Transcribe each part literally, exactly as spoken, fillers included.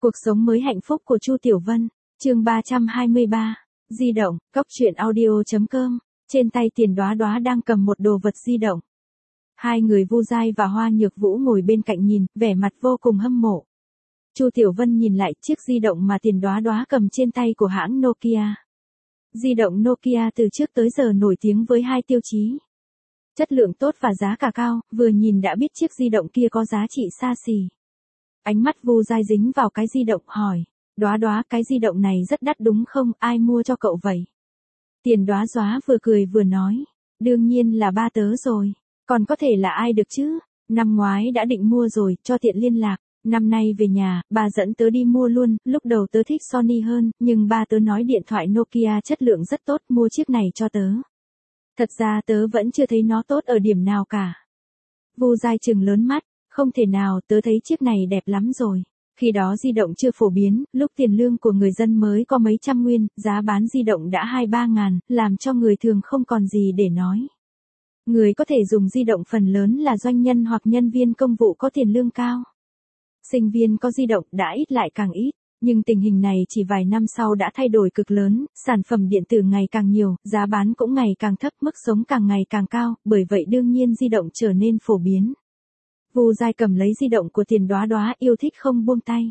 Cuộc sống mới hạnh phúc của Chu Tiểu Vân, chương ba trăm hai mươi ba, di động, cốc truyện audio chấm com, trên tay Tiền Đóa Đóa đang cầm một đồ vật di động. Hai người Vu Giai và Hoa Nhược Vũ ngồi bên cạnh nhìn, vẻ mặt vô cùng hâm mộ. Chu Tiểu Vân nhìn lại chiếc di động mà Tiền Đóa Đóa cầm trên tay của hãng Nokia. Di động Nokia từ trước tới giờ nổi tiếng với hai tiêu chí. Chất lượng tốt và giá cả cao, vừa nhìn đã biết chiếc di động kia có giá trị xa xỉ. Ánh mắt Vu Giai dính vào cái di động hỏi, Đóa Đóa cái di động này rất đắt đúng không, ai mua cho cậu vậy? Tiền Đóa Đóa vừa cười vừa nói, đương nhiên là ba tớ rồi, còn có thể là ai được chứ, năm ngoái đã định mua rồi, cho tiện liên lạc, năm nay về nhà, ba dẫn tớ đi mua luôn, lúc đầu tớ thích Sony hơn, nhưng ba tớ nói điện thoại Nokia chất lượng rất tốt, mua chiếc này cho tớ. Thật ra tớ vẫn chưa thấy nó tốt ở điểm nào cả. Vu Giai trừng lớn mắt, không thể nào, tớ thấy chiếc này đẹp lắm rồi. Khi đó di động chưa phổ biến, lúc tiền lương của người dân mới có mấy trăm nguyên, giá bán di động đã hai ba ngàn, làm cho người thường không còn gì để nói. Người có thể dùng di động phần lớn là doanh nhân hoặc nhân viên công vụ có tiền lương cao. Sinh viên có di động đã ít lại càng ít, nhưng tình hình này chỉ vài năm sau đã thay đổi cực lớn, sản phẩm điện tử ngày càng nhiều, giá bán cũng ngày càng thấp, mức sống càng ngày càng cao, bởi vậy đương nhiên di động trở nên phổ biến. Vu Giai cầm lấy di động của Tiền Đóa Đóa, yêu thích không buông tay.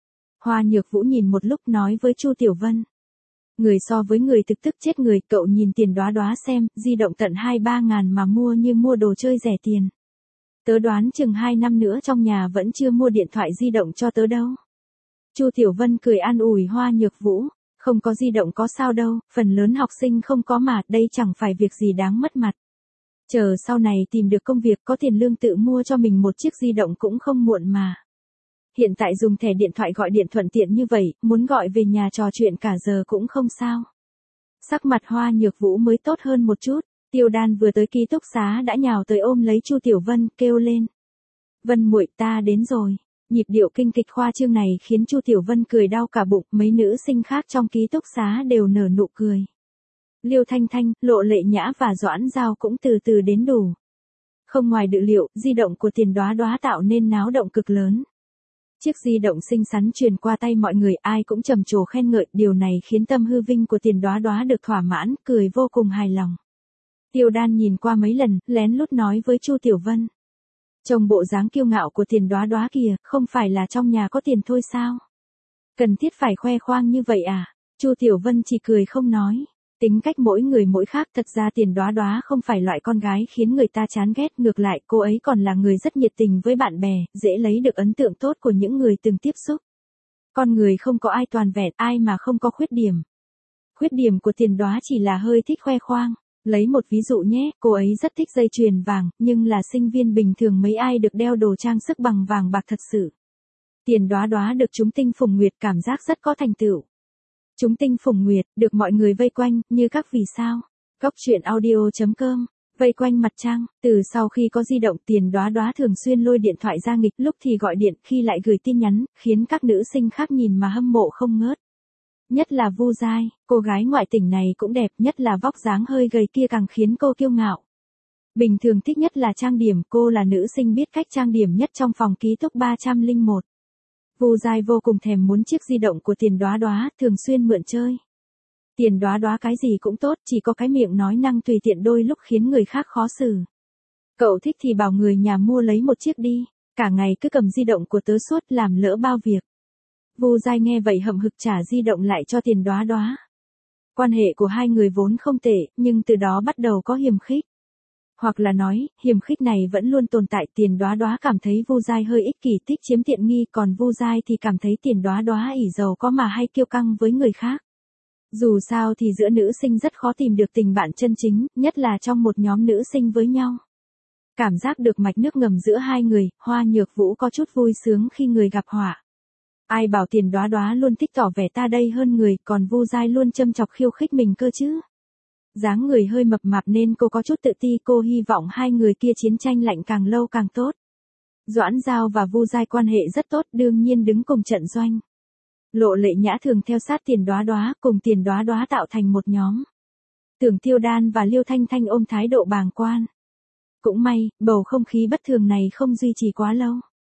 Hoa Nhược Vũ nhìn một lúc nói với Chu Tiểu Vân. Người so với người thực tức chết người, cậu nhìn Tiền Đóa Đóa xem, di động tận hai ba ngàn mà mua như mua đồ chơi rẻ tiền. Tớ đoán chừng hai năm nữa trong nhà vẫn chưa mua điện thoại di động cho tớ đâu. Chu Tiểu Vân cười an ủi Hoa Nhược Vũ, không có di động có sao đâu, phần lớn học sinh không có mà, đây chẳng phải việc gì đáng mất mặt. Chờ sau này tìm được công việc có tiền lương tự mua cho mình một chiếc di động cũng không muộn mà. Hiện tại dùng thẻ điện thoại gọi điện thuận tiện như vậy, muốn gọi về nhà trò chuyện cả giờ cũng không sao. Sắc mặt Hoa Nhược Vũ mới tốt hơn một chút, Tiêu Đan vừa tới ký túc xá đã nhào tới ôm lấy Chu Tiểu Vân, kêu lên. Vân muội, ta đến rồi. Nhịp điệu kinh kịch khoa trương này khiến Chu Tiểu Vân cười đau cả bụng, mấy nữ sinh khác trong ký túc xá đều nở nụ cười. Liêu Thanh Thanh, Lộ Lệ Nhã và Doãn Giao cũng từ từ đến đủ. Không ngoài dự liệu, di động của Tiền Đóa Đóa tạo nên náo động cực lớn. Chiếc di động xinh xắn truyền qua tay mọi người, ai cũng trầm trồ khen ngợi, điều này khiến tâm hư vinh của Tiền Đóa Đóa được thỏa mãn, cười vô cùng hài lòng. Tiêu Đan nhìn qua mấy lần, lén lút nói với Chu Tiểu Vân. Trông bộ dáng kiêu ngạo của Tiền Đóa Đóa kìa, không phải là trong nhà có tiền thôi sao? Cần thiết phải khoe khoang như vậy à? Chu Tiểu Vân chỉ cười không nói. Tính cách mỗi người mỗi khác, thật ra Tiền Đóa Đóa không phải loại con gái khiến người ta chán ghét, ngược lại cô ấy còn là người rất nhiệt tình với bạn bè, dễ lấy được ấn tượng tốt của những người từng tiếp xúc. Con người không có ai toàn vẹn, ai mà không có khuyết điểm. Khuyết điểm của Tiền Đóa chỉ là hơi thích khoe khoang. Lấy một ví dụ nhé, cô ấy rất thích dây chuyền vàng, nhưng là sinh viên bình thường mấy ai được đeo đồ trang sức bằng vàng bạc thật sự. Tiền Đóa Đóa được chúng tinh phùng nguyệt cảm giác rất có thành tựu. Chúng tinh phùng nguyệt, được mọi người vây quanh, như các vì sao. Cốc truyện audio chấm com, vây quanh mặt trăng, từ sau khi có di động Tiền Đóa Đóa thường xuyên lôi điện thoại ra nghịch, lúc thì gọi điện, khi lại gửi tin nhắn, khiến các nữ sinh khác nhìn mà hâm mộ không ngớt. Nhất là Vu Giai, cô gái ngoại tỉnh này cũng đẹp, nhất là vóc dáng hơi gầy kia càng khiến cô kiêu ngạo. Bình thường thích nhất là trang điểm, cô là nữ sinh biết cách trang điểm nhất trong phòng ký túc ba trăm lẻ một. Vu Giai vô cùng thèm muốn chiếc di động của Tiền Đóa Đóa, thường xuyên mượn chơi. Tiền Đóa Đóa cái gì cũng tốt, chỉ có cái miệng nói năng tùy tiện đôi lúc khiến người khác khó xử. Cậu thích thì bảo người nhà mua lấy một chiếc đi, cả ngày cứ cầm di động của tớ suốt, làm lỡ bao việc. Vu Giai nghe vậy hậm hực trả di động lại cho Tiền Đóa Đóa. Quan hệ của hai người vốn không tệ, nhưng từ đó bắt đầu có hiềm khích. Hoặc là nói, hiềm khích này vẫn luôn tồn tại. Tiền Đóa Đóa cảm thấy Vu Giai hơi ích kỷ, thích chiếm tiện nghi, còn Vu Giai thì cảm thấy Tiền Đóa Đóa ỷ giàu có mà hay kiêu căng với người khác. Dù sao thì giữa nữ sinh rất khó tìm được tình bạn chân chính, nhất là trong một nhóm nữ sinh với nhau. Cảm giác được mạch nước ngầm giữa hai người, Hoa Nhược Vũ có chút vui sướng khi người gặp họa. Ai bảo Tiền Đóa Đóa luôn thích tỏ vẻ ta đây hơn người, còn Vu Giai luôn châm chọc khiêu khích mình cơ chứ. Dáng người hơi mập mạp nên cô có chút tự ti, cô hy vọng hai người kia chiến tranh lạnh càng lâu càng tốt. Doãn Giao và Vu Giai quan hệ rất tốt, đương nhiên đứng cùng trận doanh. Lộ Lệ Nhã thường theo sát Tiền Đóa Đóa, cùng Tiền Đóa Đóa tạo thành một nhóm. Tưởng Tiêu Đan và Liêu Thanh Thanh ôm thái độ bàng quan. Cũng may, bầu không khí bất thường này không duy trì quá lâu.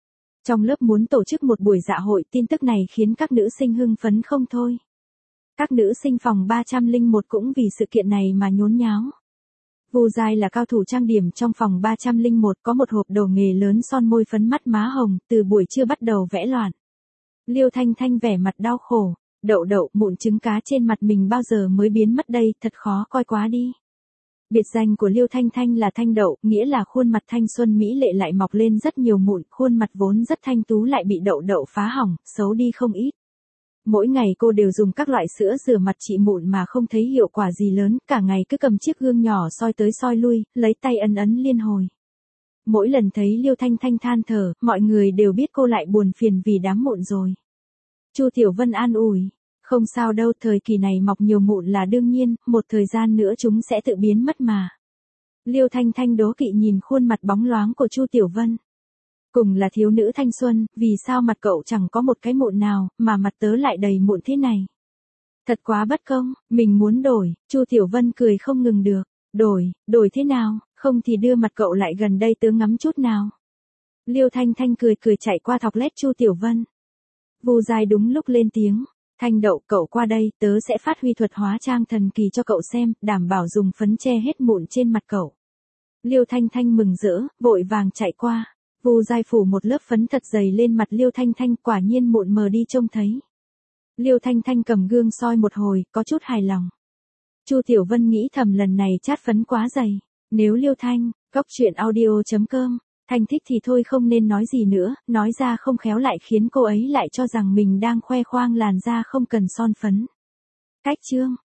Trong lớp muốn tổ chức một buổi dạ hội, tin tức này khiến các nữ sinh hưng phấn không thôi. Các nữ sinh phòng ba trăm lẻ một cũng vì sự kiện này mà nhốn nháo. Vu Giai là cao thủ trang điểm trong phòng ba trăm lẻ một, có một hộp đồ nghề lớn son môi phấn mắt má hồng, từ buổi trưa bắt đầu vẽ loạn. Liêu Thanh Thanh vẻ mặt đau khổ, đậu đậu mụn trứng cá trên mặt mình bao giờ mới biến mất đây, thật khó coi quá đi. Biệt danh của Liêu Thanh Thanh là Thanh Đậu, nghĩa là khuôn mặt thanh xuân mỹ lệ lại mọc lên rất nhiều mụn, khuôn mặt vốn rất thanh tú lại bị đậu đậu phá hỏng, xấu đi không ít. Mỗi ngày cô đều dùng các loại sữa rửa mặt trị mụn mà không thấy hiệu quả gì lớn, cả ngày cứ cầm chiếc gương nhỏ soi tới soi lui, lấy tay ấn ấn liên hồi. Mỗi lần thấy Liêu Thanh Thanh than thở, mọi người đều biết cô lại buồn phiền vì đám mụn rồi. Chu Tiểu Vân an ủi, không sao đâu, thời kỳ này mọc nhiều mụn là đương nhiên, một thời gian nữa chúng sẽ tự biến mất mà. Liêu Thanh Thanh đố kỵ nhìn khuôn mặt bóng loáng của Chu Tiểu Vân. Cùng là thiếu nữ thanh xuân, vì sao mặt cậu chẳng có một cái mụn nào, mà mặt tớ lại đầy mụn thế này? Thật quá bất công, mình muốn đổi, Chu Tiểu Vân cười không ngừng được. Đổi, đổi thế nào, không thì đưa mặt cậu lại gần đây tớ ngắm chút nào. Liêu Thanh Thanh cười cười chạy qua thọc lét Chu Tiểu Vân. Vu Giai đúng lúc lên tiếng, Thanh Đậu cậu qua đây, tớ sẽ phát huy thuật hóa trang thần kỳ cho cậu xem, đảm bảo dùng phấn che hết mụn trên mặt cậu. Liêu Thanh Thanh mừng rỡ, vội vàng chạy qua. Vu Giai phủ một lớp phấn thật dày lên mặt Liêu Thanh Thanh, quả nhiên mụn mờ đi trông thấy. Liêu Thanh Thanh cầm gương soi một hồi, có chút hài lòng. Chu Tiểu Vân nghĩ thầm lần này chát phấn quá dày. Nếu Liêu Thanh, cóc truyện audio chấm com, Thanh thích thì thôi không nên nói gì nữa, nói ra không khéo lại khiến cô ấy lại cho rằng mình đang khoe khoang làn da không cần son phấn. Cách chương